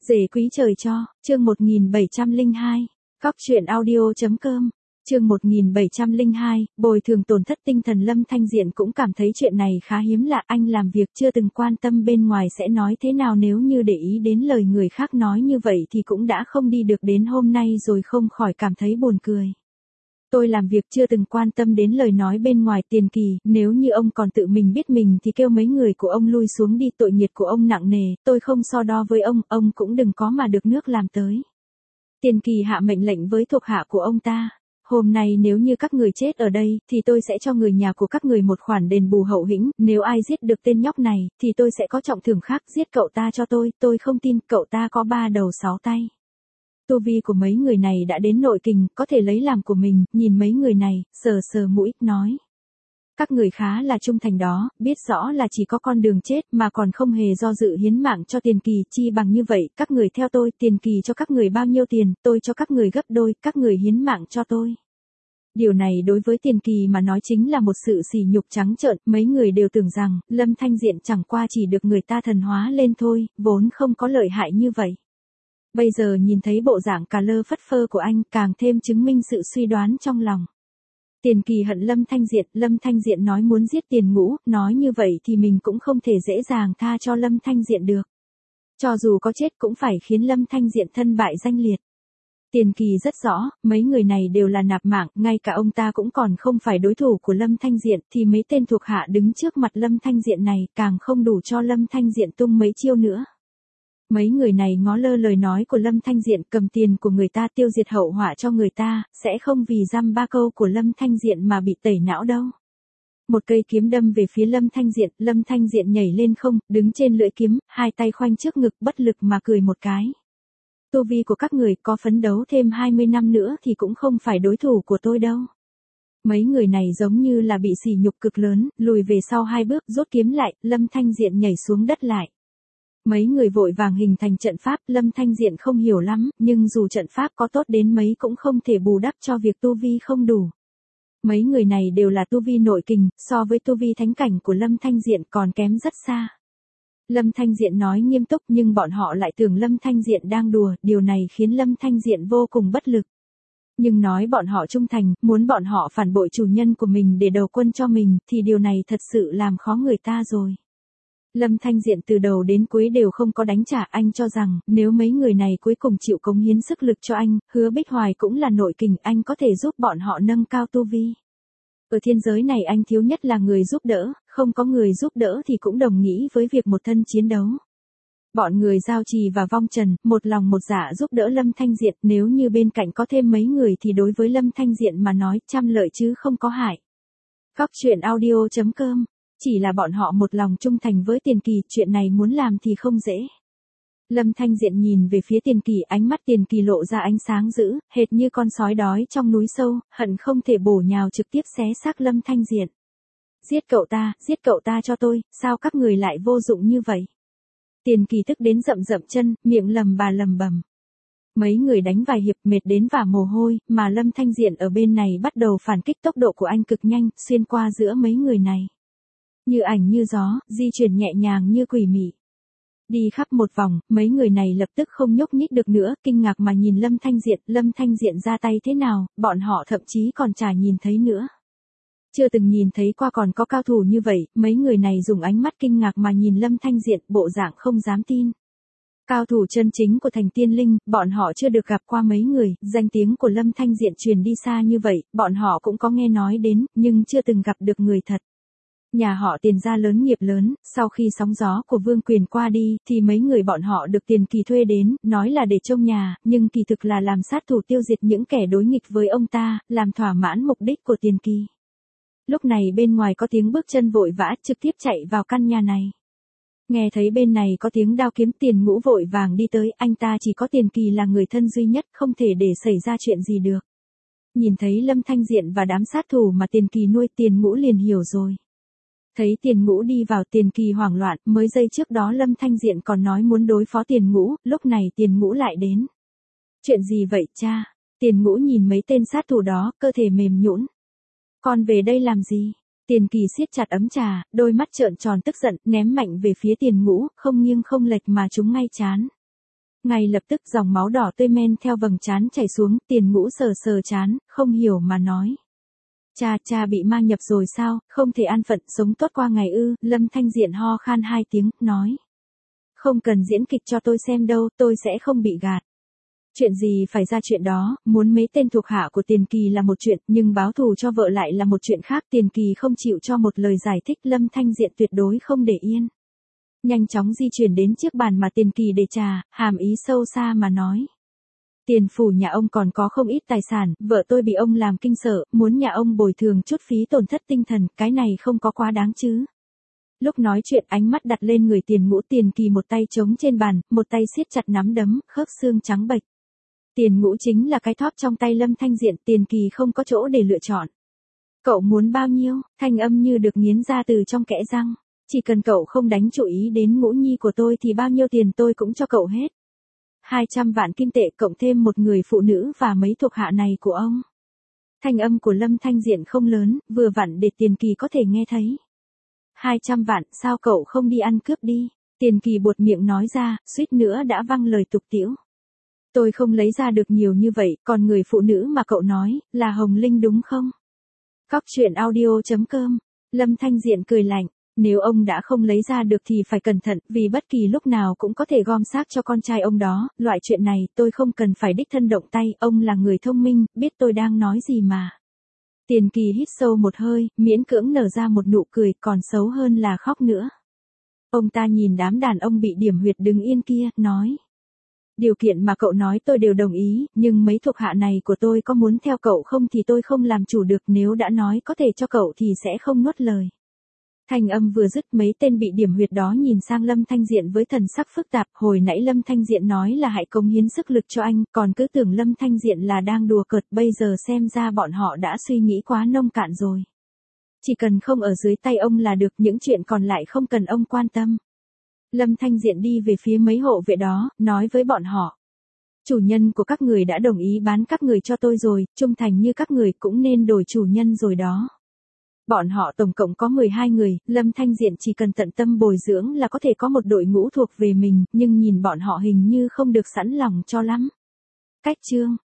Rể quý trời cho, chương 1702, Góc truyện audio.com, chương 1702, bồi thường tổn thất tinh thần. Lâm Thanh Diện cũng cảm thấy chuyện này khá hiếm lạ, anh làm việc chưa từng quan tâm bên ngoài sẽ nói thế nào, nếu như để ý đến lời người khác nói như vậy thì cũng đã không đi được đến hôm nay rồi, không khỏi cảm thấy buồn cười. Tôi làm việc chưa từng quan tâm đến lời nói bên ngoài. Tiền Kỳ, nếu như ông còn tự mình biết mình thì kêu mấy người của ông lui xuống đi, tội nghiệp của ông nặng nề, tôi không so đo với ông cũng đừng có mà được nước làm tới. Tiền Kỳ hạ mệnh lệnh với thuộc hạ của ông ta. Hôm nay nếu như các người chết ở đây, thì tôi sẽ cho người nhà của các người một khoản đền bù hậu hĩnh, nếu ai giết được tên nhóc này, thì tôi sẽ có trọng thưởng khác, giết cậu ta cho tôi không tin cậu ta có 3 đầu 6 tay. Tu vi của mấy người này đã đến nội kình, có thể lấy làm của mình, nhìn mấy người này, sờ mũi, nói. Các người khá là trung thành đó, biết rõ là chỉ có con đường chết mà còn không hề do dự hiến mạng cho Tiền Kỳ, chi bằng như vậy, các người theo tôi, Tiền Kỳ cho các người bao nhiêu tiền, tôi cho các người gấp đôi, các người hiến mạng cho tôi. Điều này đối với Tiền Kỳ mà nói chính là một sự sỉ nhục trắng trợn, mấy người đều tưởng rằng, Lâm Thanh Diện chẳng qua chỉ được người ta thần hóa lên thôi, vốn không có lợi hại như vậy. Bây giờ nhìn thấy bộ dạng cà lơ phất phơ của anh càng thêm chứng minh sự suy đoán trong lòng. Tiền Kỳ hận Lâm Thanh Diện nói muốn giết Tiền Ngũ, nói như vậy thì mình cũng không thể dễ dàng tha cho Lâm Thanh Diện được. Cho dù có chết cũng phải khiến Lâm Thanh Diện thân bại danh liệt. Tiền Kỳ rất rõ, mấy người này đều là nạp mạng, ngay cả ông ta cũng còn không phải đối thủ của Lâm Thanh Diện, thì mấy tên thuộc hạ đứng trước mặt Lâm Thanh Diện này càng không đủ cho Lâm Thanh Diện tung mấy chiêu nữa. Mấy người này ngó lơ lời nói của Lâm Thanh Diện, cầm tiền của người ta tiêu diệt hậu họa cho người ta, sẽ không vì dăm ba câu của Lâm Thanh Diện mà bị tẩy não đâu. Một cây kiếm đâm về phía Lâm Thanh Diện nhảy lên không, đứng trên lưỡi kiếm, hai tay khoanh trước ngực bất lực mà cười một cái. Tu vi của các người có phấn đấu thêm 20 năm nữa thì cũng không phải đối thủ của tôi đâu. Mấy người này giống như là bị sỉ nhục cực lớn, lùi về sau 2 bước, rút kiếm lại, Lâm Thanh Diện nhảy xuống đất lại. Mấy người vội vàng hình thành trận pháp, Lâm Thanh Diện không hiểu lắm, nhưng dù trận pháp có tốt đến mấy cũng không thể bù đắp cho việc tu vi không đủ. Mấy người này đều là tu vi nội kình, so với tu vi thánh cảnh của Lâm Thanh Diện còn kém rất xa. Lâm Thanh Diện nói nghiêm túc nhưng bọn họ lại tưởng Lâm Thanh Diện đang đùa, điều này khiến Lâm Thanh Diện vô cùng bất lực. Nhưng nói bọn họ trung thành, muốn bọn họ phản bội chủ nhân của mình để đầu quân cho mình, thì điều này thật sự làm khó người ta rồi. Lâm Thanh Diện từ đầu đến cuối đều không có đánh trả, anh cho rằng, nếu mấy người này cuối cùng chịu cống hiến sức lực cho anh, Hứa Bích Hoài cũng là nội kình, anh có thể giúp bọn họ nâng cao tu vi. Ở thiên giới này anh thiếu nhất là người giúp đỡ, không có người giúp đỡ thì cũng đồng nghĩa với việc một thân chiến đấu. Bọn người Giao Trì và Vong Trần, một lòng một dạ giúp đỡ Lâm Thanh Diện, nếu như bên cạnh có thêm mấy người thì đối với Lâm Thanh Diện mà nói, trăm lợi chứ không có hại. Góc truyện audio.com. Chỉ là bọn họ một lòng trung thành với Tiền Kỳ, chuyện này muốn làm thì không dễ. Lâm Thanh Diện nhìn về phía Tiền Kỳ, ánh mắt Tiền Kỳ lộ ra ánh sáng dữ, hệt như con sói đói trong núi sâu, hận không thể bổ nhào trực tiếp xé xác Lâm Thanh Diện. Giết cậu ta cho tôi, sao các người lại vô dụng như vậy? Tiền Kỳ tức đến rậm chân, miệng lầm bầm. Mấy người đánh vài hiệp mệt đến vả mồ hôi, mà Lâm Thanh Diện ở bên này bắt đầu phản kích, tốc độ của anh cực nhanh, xuyên qua giữa mấy người này. Như ảnh như gió, di chuyển nhẹ nhàng như quỷ mị. Đi khắp một vòng, mấy người này lập tức không nhúc nhích được nữa, kinh ngạc mà nhìn Lâm Thanh Diện ra tay thế nào, bọn họ thậm chí còn chả nhìn thấy nữa. Chưa từng nhìn thấy qua còn có cao thủ như vậy, mấy người này dùng ánh mắt kinh ngạc mà nhìn Lâm Thanh Diện, bộ dạng không dám tin. Cao thủ chân chính của thành tiên linh, bọn họ chưa được gặp qua mấy người, danh tiếng của Lâm Thanh Diện truyền đi xa như vậy, bọn họ cũng có nghe nói đến, nhưng chưa từng gặp được người thật. Nhà họ Tiền gia lớn nghiệp lớn, sau khi sóng gió của Vương Quyền qua đi, thì mấy người bọn họ được Tiền Kỳ thuê đến, nói là để trông nhà, nhưng kỳ thực là làm sát thủ tiêu diệt những kẻ đối nghịch với ông ta, làm thỏa mãn mục đích của Tiền Kỳ. Lúc này bên ngoài có tiếng bước chân vội vã, trực tiếp chạy vào căn nhà này. Nghe thấy bên này có tiếng đao kiếm, Tiền Ngũ vội vàng đi tới, anh ta chỉ có Tiền Kỳ là người thân duy nhất, không thể để xảy ra chuyện gì được. Nhìn thấy Lâm Thanh Diện và đám sát thủ mà Tiền Kỳ nuôi, Tiền Ngũ liền hiểu rồi. Thấy Tiền Ngũ đi vào, Tiền Kỳ hoảng loạn, mới giây trước đó Lâm Thanh Diện còn nói muốn đối phó Tiền Ngũ, lúc này Tiền Ngũ lại đến. Chuyện gì vậy cha? Tiền Ngũ nhìn mấy tên sát thủ đó, cơ thể mềm nhũn. Con về đây làm gì? Tiền Kỳ siết chặt ấm trà, đôi mắt trợn tròn tức giận, ném mạnh về phía Tiền Ngũ, không nghiêng không lệch mà trúng ngay trán. Ngay lập tức dòng máu đỏ tươi men theo vầng trán chảy xuống, Tiền Ngũ sờ sờ trán, không hiểu mà nói. Cha bị ma nhập rồi sao, không thể an phận sống tốt qua ngày ư? Lâm Thanh Diện ho khan 2 tiếng, nói. Không cần diễn kịch cho tôi xem đâu, tôi sẽ không bị gạt. Chuyện gì phải ra chuyện đó, muốn mấy tên thuộc hạ của Tiền Kỳ là một chuyện, nhưng báo thù cho vợ lại là một chuyện khác. Tiền Kỳ không chịu cho một lời giải thích, Lâm Thanh Diện tuyệt đối không để yên. Nhanh chóng di chuyển đến chiếc bàn mà Tiền Kỳ để trà, hàm ý sâu xa mà nói. Tiền phủ nhà ông còn có không ít tài sản, vợ tôi bị ông làm kinh sợ, muốn nhà ông bồi thường chút phí tổn thất tinh thần, cái này không có quá đáng chứ. Lúc nói chuyện ánh mắt đặt lên người Tiền Ngũ. Tiền Kỳ một tay chống trên bàn, một tay siết chặt nắm đấm, khớp xương trắng bệch. Tiền Ngũ chính là cái thóp trong tay Lâm Thanh Diện, Tiền Kỳ không có chỗ để lựa chọn. Cậu muốn bao nhiêu? Thanh âm như được nghiến ra từ trong kẽ răng. Chỉ cần cậu không đánh chú ý đến Ngũ Nhi của tôi thì bao nhiêu tiền tôi cũng cho cậu hết. 200 vạn kim tệ cộng thêm một người phụ nữ và mấy thuộc hạ này của ông. Thanh âm của Lâm Thanh Diện không lớn, vừa vặn để Tiền Kỳ có thể nghe thấy. 200 vạn, sao cậu không đi ăn cướp đi? Tiền Kỳ buột miệng nói ra, suýt nữa đã văng lời tục tĩu. Tôi không lấy ra được nhiều như vậy, còn người phụ nữ mà cậu nói, là Hồng Linh đúng không? Cóc truyện audio.com. Lâm Thanh Diện cười lạnh. Nếu ông đã không lấy ra được thì phải cẩn thận, vì bất kỳ lúc nào cũng có thể gom xác cho con trai ông đó, loại chuyện này tôi không cần phải đích thân động tay, ông là người thông minh, biết tôi đang nói gì mà. Tiền Kỳ hít sâu một hơi, miễn cưỡng nở ra một nụ cười, còn xấu hơn là khóc nữa. Ông ta nhìn đám đàn ông bị điểm huyệt đứng yên kia, nói. Điều kiện mà cậu nói tôi đều đồng ý, nhưng mấy thuộc hạ này của tôi có muốn theo cậu không thì tôi không làm chủ được, nếu đã nói có thể cho cậu thì sẽ không nuốt lời. Thanh âm vừa dứt, mấy tên bị điểm huyệt đó nhìn sang Lâm Thanh Diện với thần sắc phức tạp. Hồi nãy Lâm Thanh Diện nói là hãy cống hiến sức lực cho anh, còn cứ tưởng Lâm Thanh Diện là đang đùa cợt, bây giờ xem ra bọn họ đã suy nghĩ quá nông cạn rồi. Chỉ cần không ở dưới tay ông là được, những chuyện còn lại không cần ông quan tâm. Lâm Thanh Diện đi về phía mấy hộ vệ đó, nói với bọn họ. Chủ nhân của các người đã đồng ý bán các người cho tôi rồi, trung thành như các người cũng nên đổi chủ nhân rồi đó. Bọn họ tổng cộng có 12 người, Lâm Thanh Diện chỉ cần tận tâm bồi dưỡng là có thể có một đội ngũ thuộc về mình, nhưng nhìn bọn họ hình như không được sẵn lòng cho lắm. Cách chương